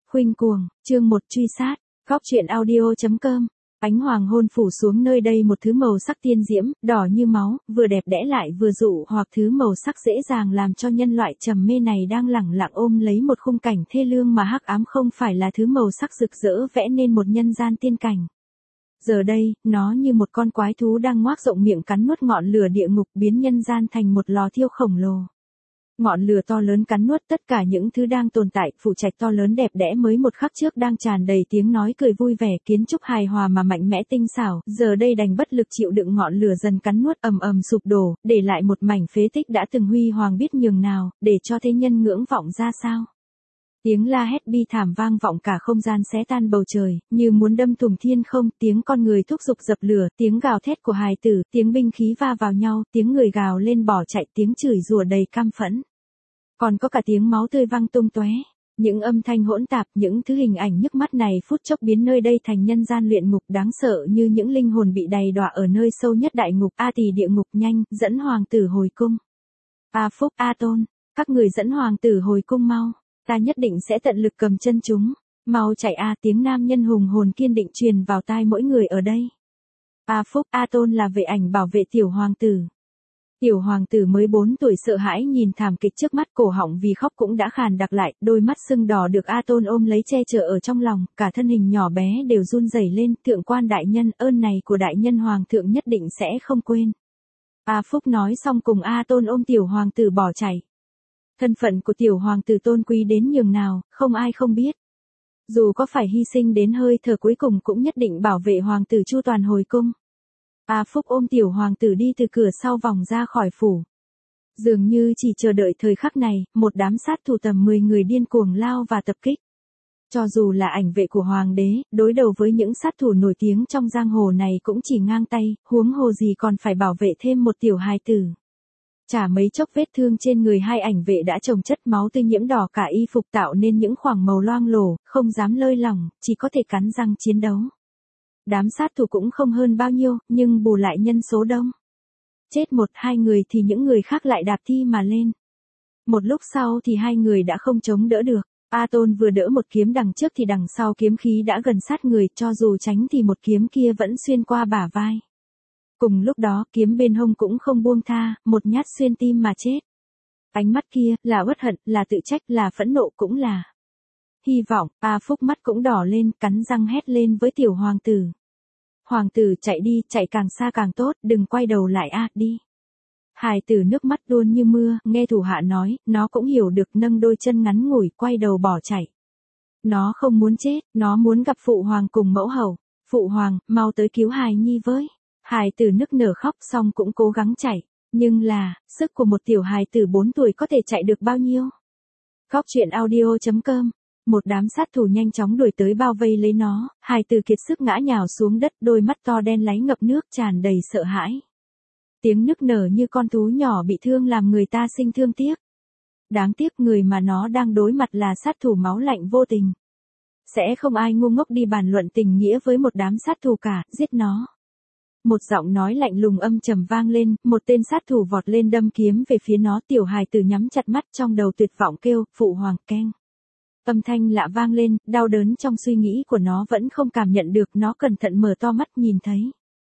Khuynh cuồng, chương 1 truy sát, góc truyện audio.com. Ánh hoàng hôn phủ xuống nơi đây một thứ màu sắc tiên diễm, đỏ như máu, vừa đẹp đẽ lại vừa dụ hoặc thứ màu sắc dễ dàng làm cho nhân loại trầm mê này đang lẳng lặng ôm lấy một khung cảnh thê lương mà hắc ám không phải là thứ màu sắc rực rỡ vẽ nên một nhân gian tiên cảnh. Giờ đây, nó như một con quái thú đang ngoác rộng miệng cắn nuốt ngọn lửa địa ngục biến nhân gian thành một lò thiêu khổng lồ. Ngọn lửa to lớn cắn nuốt tất cả những thứ đang tồn tại, phủ trạch to lớn đẹp đẽ mới một khắc trước đang tràn đầy tiếng nói cười vui vẻ, kiến trúc hài hòa mà mạnh mẽ tinh xảo, giờ đây đành bất lực chịu đựng ngọn lửa dần cắn nuốt ầm ầm sụp đổ, để lại một mảnh phế tích đã từng huy hoàng biết nhường nào, để cho thế nhân ngưỡng vọng ra sao. Tiếng la hét bi thảm vang vọng cả không gian xé tan bầu trời, như muốn đâm thủng thiên không, tiếng con người thúc giục dập lửa, tiếng gào thét của hài tử, tiếng binh khí va vào nhau, tiếng người gào lên bỏ chạy, tiếng chửi rủa đầy căm phẫn. Còn có cả tiếng máu tươi văng tung tóe. Những âm thanh hỗn tạp, những thứ hình ảnh nhức mắt này phút chốc biến nơi đây thành nhân gian luyện ngục đáng sợ như những linh hồn bị đầy đọa ở nơi sâu nhất đại ngục. A Tỳ địa ngục nhanh, dẫn hoàng tử hồi cung. A Phúc, A Tôn, các người dẫn hoàng tử hồi cung mau. Ta nhất định sẽ tận lực cầm chân chúng. Mau chạy a, tiếng nam nhân hùng hồn kiên định truyền vào tai mỗi người ở đây. A Phúc, A Tôn là vệ ảnh bảo vệ tiểu hoàng tử. Tiểu hoàng tử mới 4 tuổi sợ hãi nhìn thảm kịch trước mắt, cổ họng vì khóc cũng đã khàn đặc lại, đôi mắt sưng đỏ được A Tôn ôm lấy che chở ở trong lòng, cả thân hình nhỏ bé đều run rẩy lên. Thượng quan đại nhân, ơn này của đại nhân hoàng thượng nhất định sẽ không quên. A Phúc nói xong cùng A Tôn ôm tiểu hoàng tử bỏ chạy. Thân phận của tiểu hoàng tử tôn quý đến nhường nào, không ai không biết. Dù có phải hy sinh đến hơi thở cuối cùng cũng nhất định bảo vệ hoàng tử chu toàn hồi cung. A Phúc ôm tiểu hoàng tử đi từ cửa sau vòng ra khỏi phủ. Dường như chỉ chờ đợi thời khắc này, một đám sát thủ tầm 10 người điên cuồng lao và tập kích. Cho dù là ảnh vệ của hoàng đế, đối đầu với những sát thủ nổi tiếng trong giang hồ này cũng chỉ ngang tay, huống hồ gì còn phải bảo vệ thêm một tiểu hài tử. Chả mấy chốc vết thương trên người hai ảnh vệ đã chồng chất máu tươi nhiễm đỏ cả y phục tạo nên những khoảng màu loang lổ, không dám lơi lỏng, chỉ có thể cắn răng chiến đấu. Đám sát thủ cũng không hơn bao nhiêu, nhưng bù lại nhân số đông. Chết 1-2 người thì những người khác lại đạp thi mà lên. Một lúc sau thì hai người đã không chống đỡ được. A Tôn vừa đỡ một kiếm đằng trước thì đằng sau kiếm khí đã gần sát người, cho dù tránh thì một kiếm kia vẫn xuyên qua bả vai. Cùng lúc đó, kiếm bên hông cũng không buông tha, một nhát xuyên tim mà chết. Ánh mắt kia, là uất hận, là tự trách, là phẫn nộ cũng là hy vọng. A Phúc mắt cũng đỏ lên, cắn răng hét lên với tiểu hoàng tử. Hoàng tử chạy đi, chạy càng xa càng tốt, đừng quay đầu lại a, đi. Hài tử nước mắt tuôn như mưa, nghe thủ hạ nói, nó cũng hiểu được, nâng đôi chân ngắn ngủi, quay đầu bỏ chạy. Nó không muốn chết, nó muốn gặp phụ hoàng cùng mẫu hầu. Phụ hoàng, mau tới cứu hài nhi với. Hài tử nức nở khóc xong cũng cố gắng chạy, nhưng là, sức của một tiểu hài tử 4 tuổi có thể chạy được bao nhiêu? Góc truyện audio.com. Một đám sát thủ nhanh chóng đuổi tới bao vây lấy nó, hài tử kiệt sức ngã nhào xuống đất, đôi mắt to đen láy ngập nước tràn đầy sợ hãi. Tiếng nức nở như con thú nhỏ bị thương làm người ta sinh thương tiếc. Đáng tiếc người mà nó đang đối mặt là sát thủ máu lạnh vô tình. Sẽ không ai ngu ngốc đi bàn luận tình nghĩa với một đám sát thủ cả, giết nó. Một giọng nói lạnh lùng âm trầm vang lên, một tên sát thủ vọt lên đâm kiếm về phía nó, tiểu hài tử nhắm chặt mắt trong đầu tuyệt vọng kêu, phụ hoàng keng. Âm thanh lạ vang lên, đau đớn trong suy nghĩ của nó vẫn không cảm nhận được, nó cẩn thận mở to mắt nhìn thấy.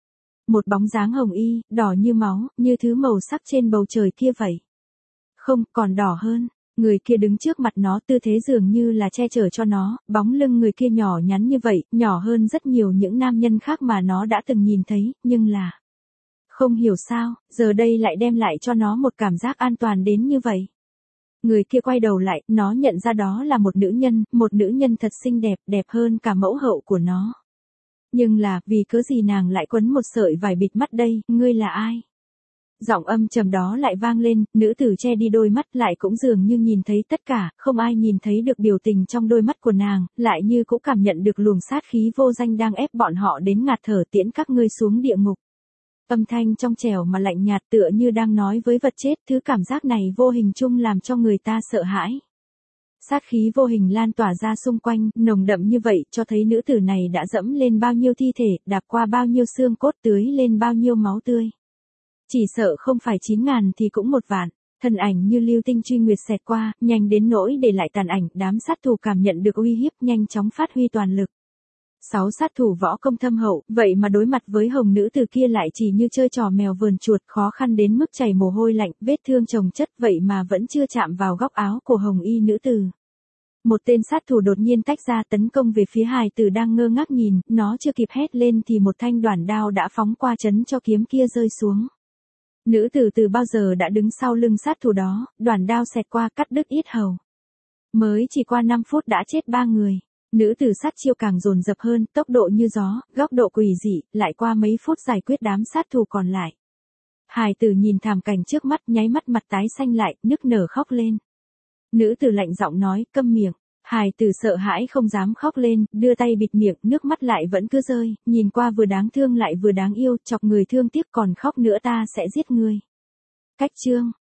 Một bóng dáng hồng y, đỏ như máu, như thứ màu sắc trên bầu trời kia vậy. Không, còn đỏ hơn. Người kia đứng trước mặt nó, tư thế dường như là che chở cho nó, bóng lưng người kia nhỏ nhắn như vậy, nhỏ hơn rất nhiều những nam nhân khác mà nó đã từng nhìn thấy, nhưng là không hiểu sao, giờ đây lại đem lại cho nó một cảm giác an toàn đến như vậy. Người kia quay đầu lại, nó nhận ra đó là một nữ nhân thật xinh đẹp, đẹp hơn cả mẫu hậu của nó. Nhưng là, vì cớ gì nàng lại quấn một sợi vải bịt mắt đây, ngươi là ai? Giọng âm trầm đó lại vang lên, nữ tử che đi đôi mắt lại cũng dường như nhìn thấy tất cả, không ai nhìn thấy được biểu tình trong đôi mắt của nàng, lại như cũng cảm nhận được luồng sát khí vô danh đang ép bọn họ đến ngạt thở, tiễn các ngươi xuống địa ngục. Âm thanh trong trẻo mà lạnh nhạt tựa như đang nói với vật chết, thứ cảm giác này vô hình chung làm cho người ta sợ hãi. Sát khí vô hình lan tỏa ra xung quanh, nồng đậm như vậy, cho thấy nữ tử này đã dẫm lên bao nhiêu thi thể, đạp qua bao nhiêu xương cốt, tưới lên bao nhiêu máu tươi. Chỉ sợ không phải 9.000 thì cũng 1 vạn. Thân ảnh như lưu tinh truy nguyệt xẹt qua, nhanh đến nỗi để lại tàn ảnh, đám sát thủ cảm nhận được uy hiếp nhanh chóng phát huy toàn lực. 6 sát thủ võ công thâm hậu, vậy mà đối mặt với hồng nữ tử kia lại chỉ như chơi trò mèo vờn chuột, khó khăn đến mức chảy mồ hôi lạnh, vết thương chồng chất vậy mà vẫn chưa chạm vào góc áo của hồng y nữ tử. Một tên sát thủ đột nhiên tách ra tấn công về phía hài tử đang ngơ ngác nhìn, nó chưa kịp hét lên thì một thanh đoản đao đã phóng qua chấn cho kiếm kia rơi xuống. Nữ tử từ bao giờ đã đứng sau lưng sát thủ đó, đoản đao xẹt qua cắt đứt yết hầu. Mới chỉ qua 5 phút đã chết 3 người. Nữ tử sát chiêu càng dồn dập hơn, tốc độ như gió, góc độ quỷ dị, lại qua mấy phút giải quyết đám sát thủ còn lại. Hài tử nhìn thảm cảnh trước mắt nháy mắt mặt tái xanh lại, nức nở khóc lên. Nữ tử lạnh giọng nói, câm miệng. Hài tử sợ hãi không dám khóc lên, đưa tay bịt miệng, nước mắt lại vẫn cứ rơi, nhìn qua vừa đáng thương lại vừa đáng yêu, chọc người thương tiếc còn khóc nữa ta sẽ giết ngươi. Cách chương